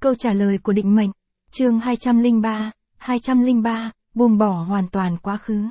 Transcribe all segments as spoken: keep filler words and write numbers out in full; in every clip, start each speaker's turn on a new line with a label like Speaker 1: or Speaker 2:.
Speaker 1: Câu trả lời của định mệnh. Chương hai trăm lẻ ba, hai trăm lẻ ba, buông bỏ hoàn toàn quá khứ.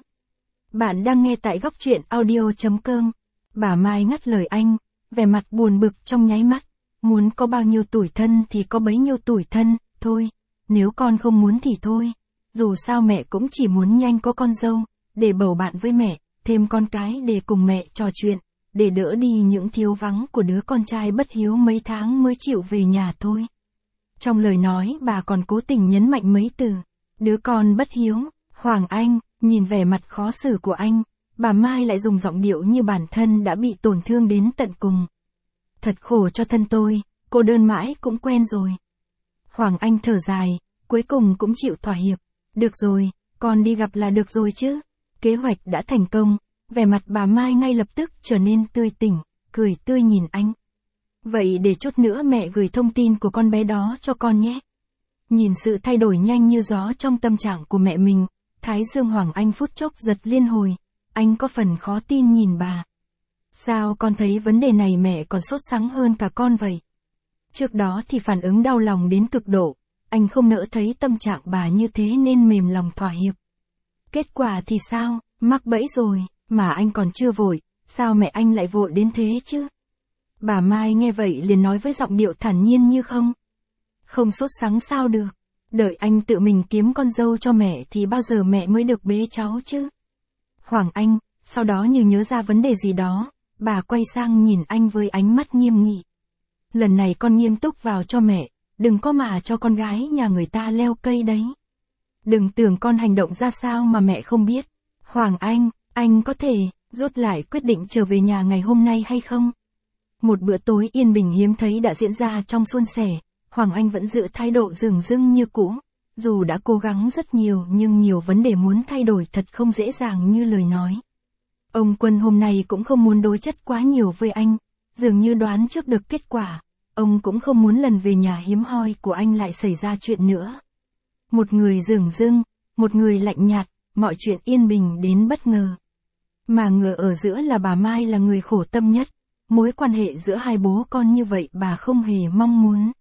Speaker 1: Bạn đang nghe tại góc truyện audio chấm com. Bà Mai ngắt lời anh, vẻ mặt buồn bực trong nháy mắt. Muốn có bao nhiêu tủi thân thì có bấy nhiêu tủi thân, thôi. Nếu con không muốn thì thôi. Dù sao mẹ cũng chỉ muốn nhanh có con dâu, để bầu bạn với mẹ, thêm con cái để cùng mẹ trò chuyện, để đỡ đi những thiếu vắng của đứa con trai bất hiếu mấy tháng mới chịu về nhà thôi. Trong lời nói bà còn cố tình nhấn mạnh mấy từ, đứa con bất hiếu. Hoàng Anh, nhìn vẻ mặt khó xử của anh, bà Mai lại dùng giọng điệu như bản thân đã bị tổn thương đến tận cùng. Thật khổ cho thân tôi, cô đơn mãi cũng quen rồi. Hoàng Anh thở dài, cuối cùng cũng chịu thỏa hiệp. Được rồi, con đi gặp là được rồi chứ. Kế hoạch đã thành công, vẻ mặt bà Mai ngay lập tức trở nên tươi tỉnh, cười tươi nhìn anh. Vậy để chút nữa mẹ gửi thông tin của con bé đó cho con nhé. Nhìn sự thay đổi nhanh như gió trong tâm trạng của mẹ mình, thái dương Hoàng Anh phút chốc giật liên hồi. Anh có phần khó tin nhìn bà. Sao con thấy vấn đề này mẹ còn sốt sắng hơn cả con vậy? Trước đó thì phản ứng đau lòng đến cực độ, anh không nỡ thấy tâm trạng bà như thế nên mềm lòng thỏa hiệp. Kết quả thì sao, mắc bẫy rồi, mà anh còn chưa vội, sao mẹ anh lại vội đến thế chứ? Bà Mai nghe vậy liền nói với giọng điệu thản nhiên như không. Không sốt sắng sao được, đợi anh tự mình kiếm con dâu cho mẹ thì bao giờ mẹ mới được bế cháu chứ? Hoàng Anh, sau đó như nhớ ra vấn đề gì đó, bà quay sang nhìn anh với ánh mắt nghiêm nghị. Lần này con nghiêm túc vào cho mẹ, đừng có mà cho con gái nhà người ta leo cây đấy. Đừng tưởng con hành động ra sao mà mẹ không biết. Hoàng Anh, anh có thể rút lại quyết định trở về nhà ngày hôm nay hay không? Một bữa tối yên bình hiếm thấy đã diễn ra trong suôn sẻ, Hoàng Anh vẫn giữ thái độ dửng dưng như cũ. Dù đã cố gắng rất nhiều nhưng nhiều vấn đề muốn thay đổi thật không dễ dàng như lời nói. Ông Quân hôm nay cũng không muốn đối chất quá nhiều với anh, dường như đoán trước được kết quả. Ông cũng không muốn lần về nhà hiếm hoi của anh lại xảy ra chuyện nữa. Một người dửng dưng, một người lạnh nhạt, mọi chuyện yên bình đến bất ngờ. Mà ngờ ở giữa là bà Mai là người khổ tâm nhất. Mối quan hệ giữa hai bố con như vậy bà không hề mong muốn.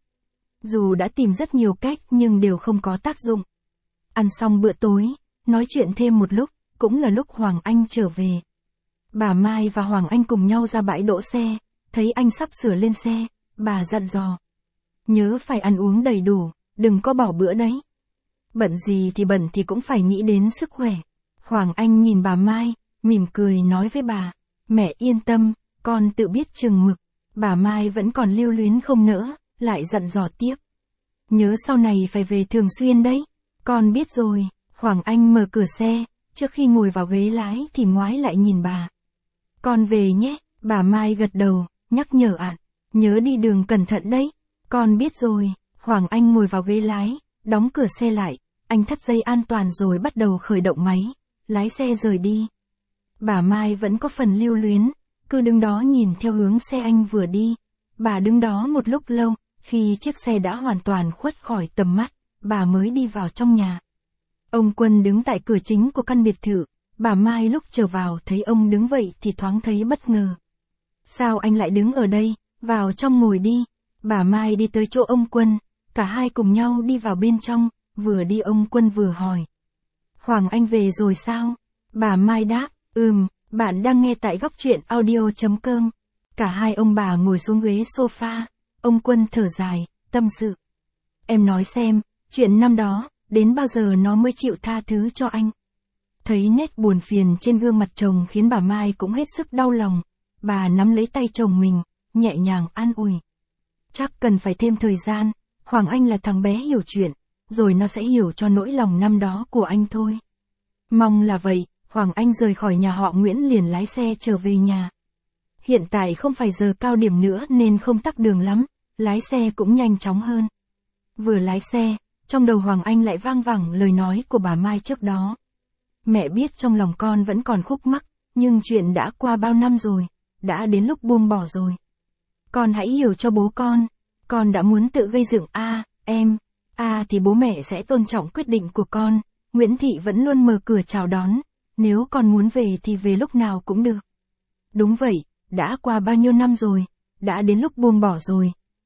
Speaker 1: Dù đã tìm rất nhiều cách nhưng đều không có tác dụng. Ăn xong bữa tối, nói chuyện thêm một lúc, cũng là lúc Hoàng Anh trở về. Bà Mai và Hoàng Anh cùng nhau ra bãi đỗ xe, thấy anh sắp sửa lên xe, bà dặn dò. Nhớ phải ăn uống đầy đủ, đừng có bỏ bữa đấy. Bận gì thì bận thì cũng phải nghĩ đến sức khỏe. Hoàng Anh nhìn bà Mai, mỉm cười nói với bà, mẹ yên tâm, con tự biết chừng mực. Bà Mai vẫn còn lưu luyến không nỡ, lại dặn dò tiếp. Nhớ sau này phải về thường xuyên đấy. Con biết rồi. Hoàng Anh mở cửa xe, trước khi ngồi vào ghế lái thì ngoái lại nhìn bà. Con về nhé, bà Mai gật đầu, nhắc nhở ạn. Nhớ đi đường cẩn thận đấy. Con biết rồi. Hoàng Anh ngồi vào ghế lái, đóng cửa xe lại, anh thắt dây an toàn rồi bắt đầu khởi động máy, lái xe rời đi. Bà Mai vẫn có phần lưu luyến, cứ đứng đó nhìn theo hướng xe anh vừa đi. Bà đứng đó một lúc lâu, khi chiếc xe đã hoàn toàn khuất khỏi tầm mắt, bà mới đi vào trong nhà. Ông Quân đứng tại cửa chính của căn biệt thự, bà Mai lúc trở vào thấy ông đứng vậy thì thoáng thấy bất ngờ. Sao anh lại đứng ở đây, vào trong ngồi đi. Bà Mai đi tới chỗ ông Quân, cả hai cùng nhau đi vào bên trong, vừa đi ông Quân vừa hỏi. Hoàng Anh về rồi sao? Bà Mai đáp, ừm, bạn đang nghe tại góc truyện audio chấm com. Cả hai ông bà ngồi xuống ghế sofa, ông Quân thở dài, tâm sự. Em nói xem, chuyện năm đó, đến bao giờ nó mới chịu tha thứ cho anh? Thấy nét buồn phiền trên gương mặt chồng khiến bà Mai cũng hết sức đau lòng. Bà nắm lấy tay chồng mình, nhẹ nhàng an ủi. Chắc cần phải thêm thời gian, Hoàng Anh là thằng bé hiểu chuyện, rồi nó sẽ hiểu cho nỗi lòng năm đó của anh thôi. Mong là vậy. Hoàng Anh rời khỏi nhà họ Nguyễn liền lái xe trở về nhà. Hiện tại không phải giờ cao điểm nữa nên không tắc đường lắm, lái xe cũng nhanh chóng hơn. Vừa lái xe, trong đầu Hoàng Anh lại vang vẳng lời nói của bà Mai trước đó. Mẹ biết trong lòng con vẫn còn khúc mắc, nhưng chuyện đã qua bao năm rồi, đã đến lúc buông bỏ rồi. Con hãy hiểu cho bố con, con đã muốn tự gây dựng a, à, em, a à, thì bố mẹ sẽ tôn trọng quyết định của con. Nguyễn Thị vẫn luôn mở cửa chào đón, nếu con muốn về thì về lúc nào cũng được. Đúng vậy, đã qua bao nhiêu năm rồi, đã đến lúc buông bỏ rồi,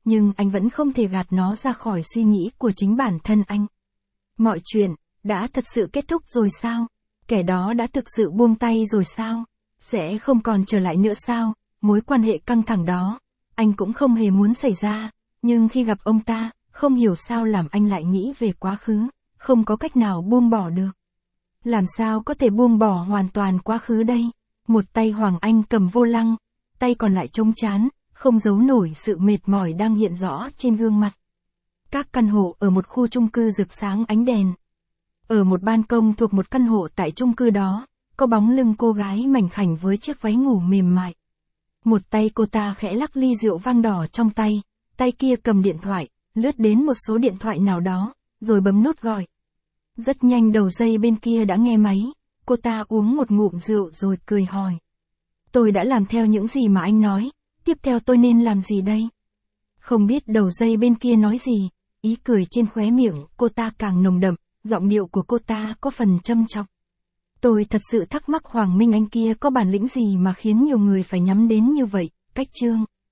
Speaker 1: nhưng anh vẫn không thể gạt nó ra khỏi suy nghĩ của chính bản thân anh. Mọi chuyện, đã thật sự kết thúc rồi sao? Kẻ đó đã thực sự buông tay rồi sao? Sẽ không còn trở lại nữa sao? Mối quan hệ căng thẳng đó, anh cũng không hề muốn xảy ra, nhưng khi gặp ông ta, không hiểu sao làm anh lại nghĩ về quá khứ, không có cách nào buông bỏ được. Làm sao có thể buông bỏ hoàn toàn quá khứ đây? Một tay Hoàng Anh cầm vô lăng, tay còn lại trống trán, không giấu nổi sự mệt mỏi đang hiện rõ trên gương mặt. Các căn hộ ở một khu chung cư rực sáng ánh đèn. Ở một ban công thuộc một căn hộ tại chung cư đó, có bóng lưng cô gái mảnh khảnh với chiếc váy ngủ mềm mại. Một tay cô ta khẽ lắc ly rượu vang đỏ trong tay, tay kia cầm điện thoại, lướt đến một số điện thoại nào đó, rồi bấm nút gọi. Rất nhanh đầu dây bên kia đã nghe máy, cô ta uống một ngụm rượu rồi cười hỏi. Tôi đã làm theo những gì mà anh nói, tiếp theo tôi nên làm gì đây? Không biết đầu dây bên kia nói gì, ý cười trên khóe miệng cô ta càng nồng đậm, giọng điệu của cô ta có phần châm chọc. Tôi thật sự thắc mắc Hoàng Minh Anh kia có bản lĩnh gì mà khiến nhiều người phải nhắm đến như vậy, Cách Trương.